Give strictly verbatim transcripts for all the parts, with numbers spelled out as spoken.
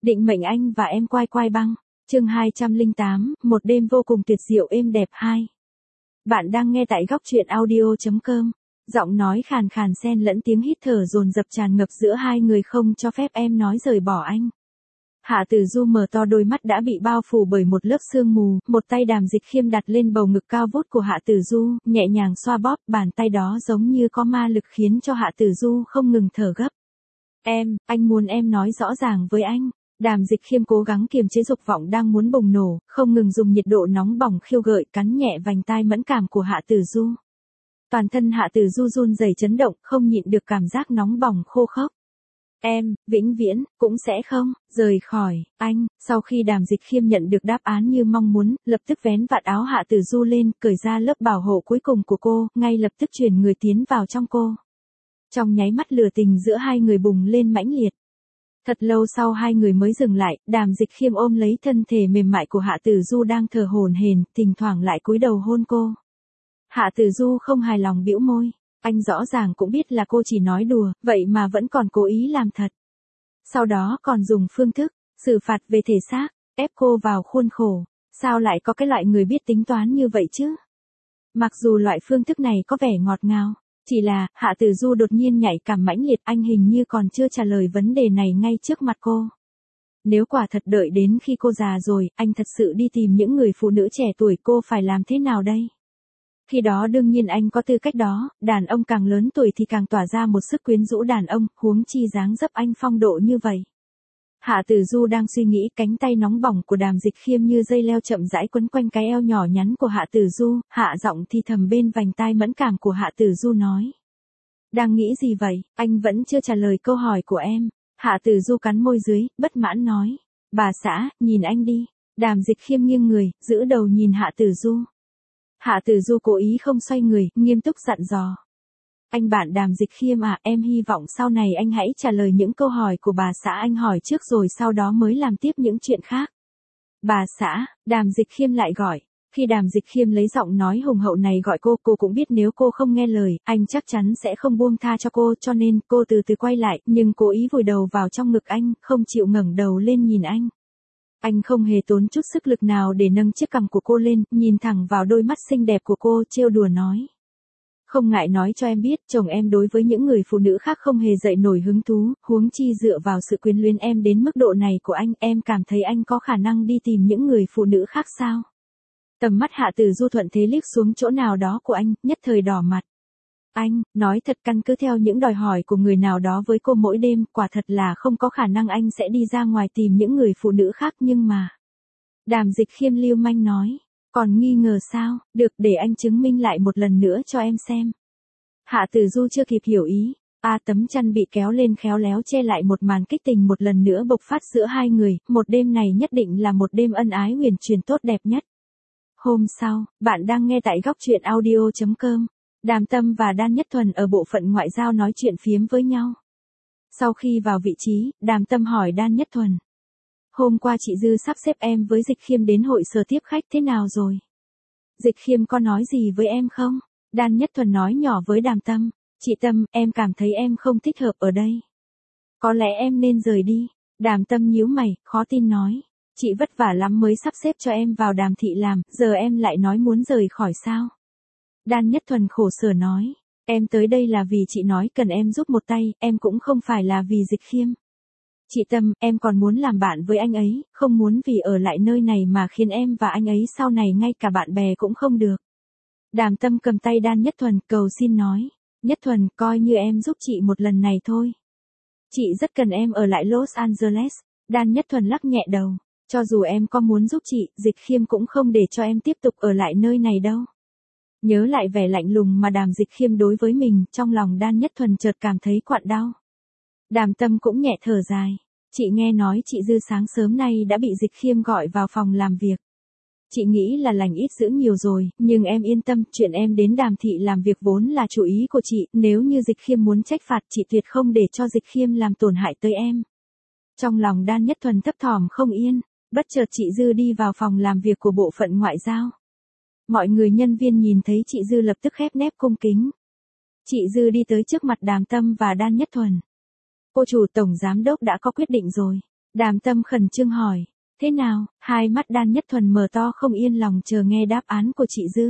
Định mệnh anh và em quai quai băng. Chương hai trăm lẻ tám, một đêm vô cùng tuyệt diệu êm đẹp hai. Bạn đang nghe tại góc truyện audio chấm com. Giọng nói khàn khàn xen lẫn tiếng hít thở dồn dập tràn ngập giữa hai người không cho phép em nói rời bỏ anh. Hạ Tử Du mở to đôi mắt đã bị bao phủ bởi một lớp sương mù, một tay Đàm Dịch Khiêm đặt lên bầu ngực cao vút của Hạ Tử Du, nhẹ nhàng xoa bóp, bàn tay đó giống như có ma lực khiến cho Hạ Tử Du không ngừng thở gấp. Em, anh muốn em nói rõ ràng với anh. Đàm Dịch Khiêm cố gắng kiềm chế dục vọng đang muốn bùng nổ, không ngừng dùng nhiệt độ nóng bỏng khiêu gợi cắn nhẹ vành tai mẫn cảm của Hạ Tử Du. Toàn thân Hạ Tử Du run rẩy chấn động, không nhịn được cảm giác nóng bỏng khô khốc. Em, vĩnh viễn, cũng sẽ không, rời khỏi, anh. Sau khi Đàm Dịch Khiêm nhận được đáp án như mong muốn, lập tức vén vạt áo Hạ Tử Du lên, cởi ra lớp bảo hộ cuối cùng của cô, ngay lập tức chuyển người tiến vào trong cô. Trong nháy mắt lửa tình giữa hai người bùng lên mãnh liệt. Thật lâu sau hai người mới dừng lại, Đàm Dịch Khiêm ôm lấy thân thể mềm mại của Hạ Tử Du đang thở hổn hển, thỉnh thoảng lại cúi đầu hôn cô. Hạ Tử Du không hài lòng bĩu môi, anh rõ ràng cũng biết là cô chỉ nói đùa, vậy mà vẫn còn cố ý làm thật. Sau đó còn dùng phương thức xử phạt về thể xác, ép cô vào khuôn khổ, sao lại có cái loại người biết tính toán như vậy chứ? Mặc dù loại phương thức này có vẻ ngọt ngào, chỉ là, Hạ Tử Du đột nhiên nhạy cảm mãnh liệt, anh hình như còn chưa trả lời vấn đề này ngay trước mặt cô. Nếu quả thật đợi đến khi cô già rồi, anh thật sự đi tìm những người phụ nữ trẻ tuổi, cô phải làm thế nào đây? Khi đó đương nhiên anh có tư cách đó, đàn ông càng lớn tuổi thì càng tỏa ra một sức quyến rũ đàn ông, huống chi dáng dấp anh phong độ như vậy. Hạ Tử Du đang suy nghĩ, cánh tay nóng bỏng của Đàm Dịch Khiêm như dây leo chậm rãi quấn quanh cái eo nhỏ nhắn của Hạ Tử Du, hạ giọng thì thầm bên vành tai mẫn cảm của Hạ Tử Du nói. Đang nghĩ gì vậy, anh vẫn chưa trả lời câu hỏi của em. Hạ Tử Du cắn môi dưới, bất mãn nói. Bà xã, nhìn anh đi. Đàm Dịch Khiêm nghiêng người, giữ đầu nhìn Hạ Tử Du. Hạ Tử Du cố ý không xoay người, nghiêm túc dặn dò. Anh bạn Đàm Dịch Khiêm à, em hy vọng sau này anh hãy trả lời những câu hỏi của bà xã anh hỏi trước rồi sau đó mới làm tiếp những chuyện khác. Bà xã, Đàm Dịch Khiêm lại gọi. Khi Đàm Dịch Khiêm lấy giọng nói hùng hậu này gọi cô, cô cũng biết nếu cô không nghe lời, anh chắc chắn sẽ không buông tha cho cô, cho nên cô từ từ quay lại, nhưng cố ý vùi đầu vào trong ngực anh, không chịu ngẩng đầu lên nhìn anh. Anh không hề tốn chút sức lực nào để nâng chiếc cằm của cô lên, nhìn thẳng vào đôi mắt xinh đẹp của cô, trêu đùa nói. Không ngại nói cho em biết, chồng em đối với những người phụ nữ khác không hề dậy nổi hứng thú, huống chi dựa vào sự quyến luyến em đến mức độ này của anh, em cảm thấy anh có khả năng đi tìm những người phụ nữ khác sao? Tầm mắt Hạ Tử Du thuận thế liếc xuống chỗ nào đó của anh, nhất thời đỏ mặt. Anh, nói thật, căn cứ theo những đòi hỏi của người nào đó với cô mỗi đêm, quả thật là không có khả năng anh sẽ đi ra ngoài tìm những người phụ nữ khác, nhưng mà. Đàm Dịch Khiêm lưu manh nói. Còn nghi ngờ sao, được, để anh chứng minh lại một lần nữa cho em xem. Hạ Tử Du chưa kịp hiểu ý, a tấm chăn bị kéo lên khéo léo che lại một màn kích tình một lần nữa bộc phát giữa hai người, một đêm này nhất định là một đêm ân ái huyền truyền tốt đẹp nhất. Hôm sau, bạn đang nghe tại góc truyện audio chấm com. Đàm Tâm và Đan Nhất Thuần ở bộ phận ngoại giao nói chuyện phiếm với nhau. Sau khi vào vị trí, Đàm Tâm hỏi Đan Nhất Thuần. Hôm qua chị Dư sắp xếp em với Dịch Khiêm đến hội sở tiếp khách thế nào rồi? Dịch Khiêm có nói gì với em không? Đan Nhất Thuần nói nhỏ với Đàm Tâm. Chị Tâm, em cảm thấy em không thích hợp ở đây. Có lẽ em nên rời đi. Đàm Tâm nhíu mày, khó tin nói. Chị vất vả lắm mới sắp xếp cho em vào Đàm thị làm, giờ em lại nói muốn rời khỏi sao? Đan Nhất Thuần khổ sở nói. Em tới đây là vì chị nói cần em giúp một tay, em cũng không phải là vì Dịch Khiêm. Chị Tâm, em còn muốn làm bạn với anh ấy, không muốn vì ở lại nơi này mà khiến em và anh ấy sau này ngay cả bạn bè cũng không được. Đàm Tâm cầm tay Đan Nhất Thuần, cầu xin nói. Nhất Thuần, coi như em giúp chị một lần này thôi. Chị rất cần em ở lại Los Angeles. Đan Nhất Thuần lắc nhẹ đầu. Cho dù em có muốn giúp chị, Dịch Khiêm cũng không để cho em tiếp tục ở lại nơi này đâu. Nhớ lại vẻ lạnh lùng mà Đàm Dịch Khiêm đối với mình, trong lòng Đan Nhất Thuần chợt cảm thấy quặn đau. Đàm Tâm cũng nhẹ thở dài. Chị nghe nói chị Dư sáng sớm nay đã bị Dịch Khiêm gọi vào phòng làm việc. Chị nghĩ là lành ít dữ nhiều rồi, nhưng em yên tâm, chuyện em đến Đàm thị làm việc vốn là chủ ý của chị, nếu như Dịch Khiêm muốn trách phạt chị tuyệt không để cho Dịch Khiêm làm tổn hại tới em. Trong lòng Đan Nhất Thuần thấp thỏm không yên, bất chợt chị Dư đi vào phòng làm việc của bộ phận ngoại giao. Mọi người nhân viên nhìn thấy chị Dư lập tức khép nép cung kính. Chị Dư đi tới trước mặt Đàm Tâm và Đan Nhất Thuần. Cô chủ tổng giám đốc đã có quyết định rồi. Đàm Tâm khẩn trương hỏi, thế nào, hai mắt Đan Nhất Thuần mở to không yên lòng chờ nghe đáp án của chị Dư.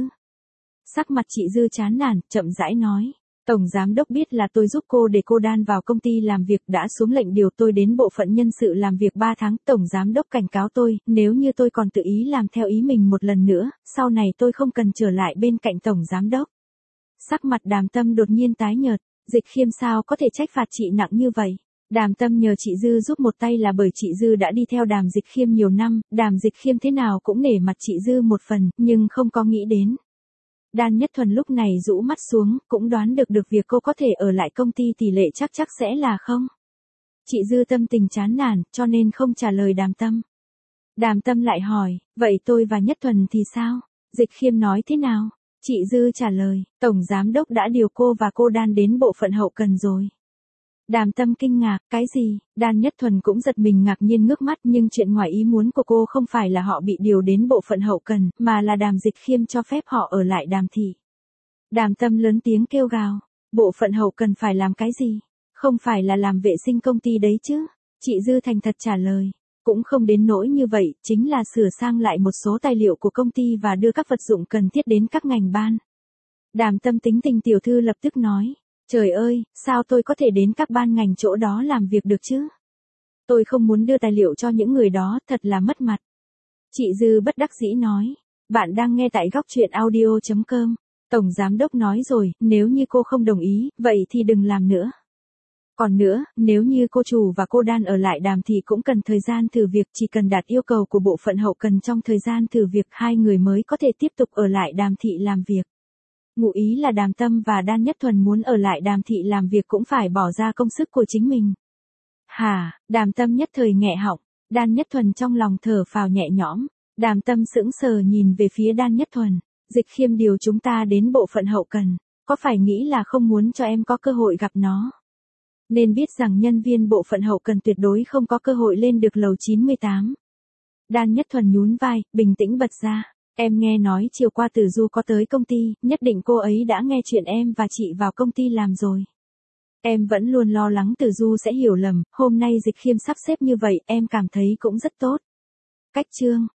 Sắc mặt chị Dư chán nản, chậm rãi nói. Tổng giám đốc biết là tôi giúp cô để cô Đan vào công ty làm việc đã xuống lệnh điều tôi đến bộ phận nhân sự làm việc ba tháng. Tổng giám đốc cảnh cáo tôi, nếu như tôi còn tự ý làm theo ý mình một lần nữa, sau này tôi không cần trở lại bên cạnh tổng giám đốc. Sắc mặt Đàm Tâm đột nhiên tái nhợt, Dịch Khiêm sao có thể trách phạt chị nặng như vậy. Đàm Tâm nhờ chị Dư giúp một tay là bởi chị Dư đã đi theo Đàm Dịch Khiêm nhiều năm, Đàm Dịch Khiêm thế nào cũng nể mặt chị Dư một phần, nhưng không có nghĩ đến. Đan Nhất Thuần lúc này rũ mắt xuống, cũng đoán được được việc cô có thể ở lại công ty tỷ lệ chắc chắc sẽ là không. Chị Dư tâm tình chán nản, cho nên không trả lời Đàm Tâm. Đàm Tâm lại hỏi, vậy tôi và Nhất Thuần thì sao? Dịch Khiêm nói thế nào? Chị Dư trả lời, Tổng Giám Đốc đã điều cô và cô Đan đến bộ phận hậu cần rồi. Đàm Tâm kinh ngạc, cái gì? Đan Nhất Thuần cũng giật mình ngạc nhiên ngước mắt, nhưng chuyện ngoài ý muốn của cô không phải là họ bị điều đến bộ phận hậu cần, mà là Đàm Dịch Khiêm cho phép họ ở lại Đàm thị. Đàm Tâm lớn tiếng kêu gào, bộ phận hậu cần phải làm cái gì? Không phải là làm vệ sinh công ty đấy chứ? Chị Dư thành thật trả lời, cũng không đến nỗi như vậy, chính là sửa sang lại một số tài liệu của công ty và đưa các vật dụng cần thiết đến các ngành ban. Đàm Tâm tính tình tiểu thư lập tức nói. Trời ơi, sao tôi có thể đến các ban ngành chỗ đó làm việc được chứ? Tôi không muốn đưa tài liệu cho những người đó, thật là mất mặt. Chị Dư bất đắc dĩ nói. Bạn đang nghe tại góc truyện audio chấm com. Tổng Giám Đốc nói rồi, nếu như cô không đồng ý, vậy thì đừng làm nữa. Còn nữa, nếu như cô chủ và cô Đan ở lại Đàm thì cũng cần thời gian thử việc, chỉ cần đạt yêu cầu của bộ phận hậu cần trong thời gian thử việc hai người mới có thể tiếp tục ở lại Đàm thị làm việc. Ngụ ý là Đàm Tâm và Đan Nhất Thuần muốn ở lại Đàm thị làm việc cũng phải bỏ ra công sức của chính mình. Hả, Đàm Tâm nhất thời nghẹ họng, Đan Nhất Thuần trong lòng thở phào nhẹ nhõm, Đàm Tâm sững sờ nhìn về phía Đan Nhất Thuần, Dịch Khiêm điều chúng ta đến bộ phận hậu cần, có phải nghĩ là không muốn cho em có cơ hội gặp nó? Nên biết rằng nhân viên bộ phận hậu cần tuyệt đối không có cơ hội lên được lầu chín mươi tám. Đan Nhất Thuần nhún vai, bình tĩnh bật ra. Em nghe nói chiều qua Tử Du có tới công ty, nhất định cô ấy đã nghe chuyện em và chị vào công ty làm rồi. Em vẫn luôn lo lắng Tử Du sẽ hiểu lầm, hôm nay Dịch Khiêm sắp xếp như vậy, em cảm thấy cũng rất tốt. Cách chương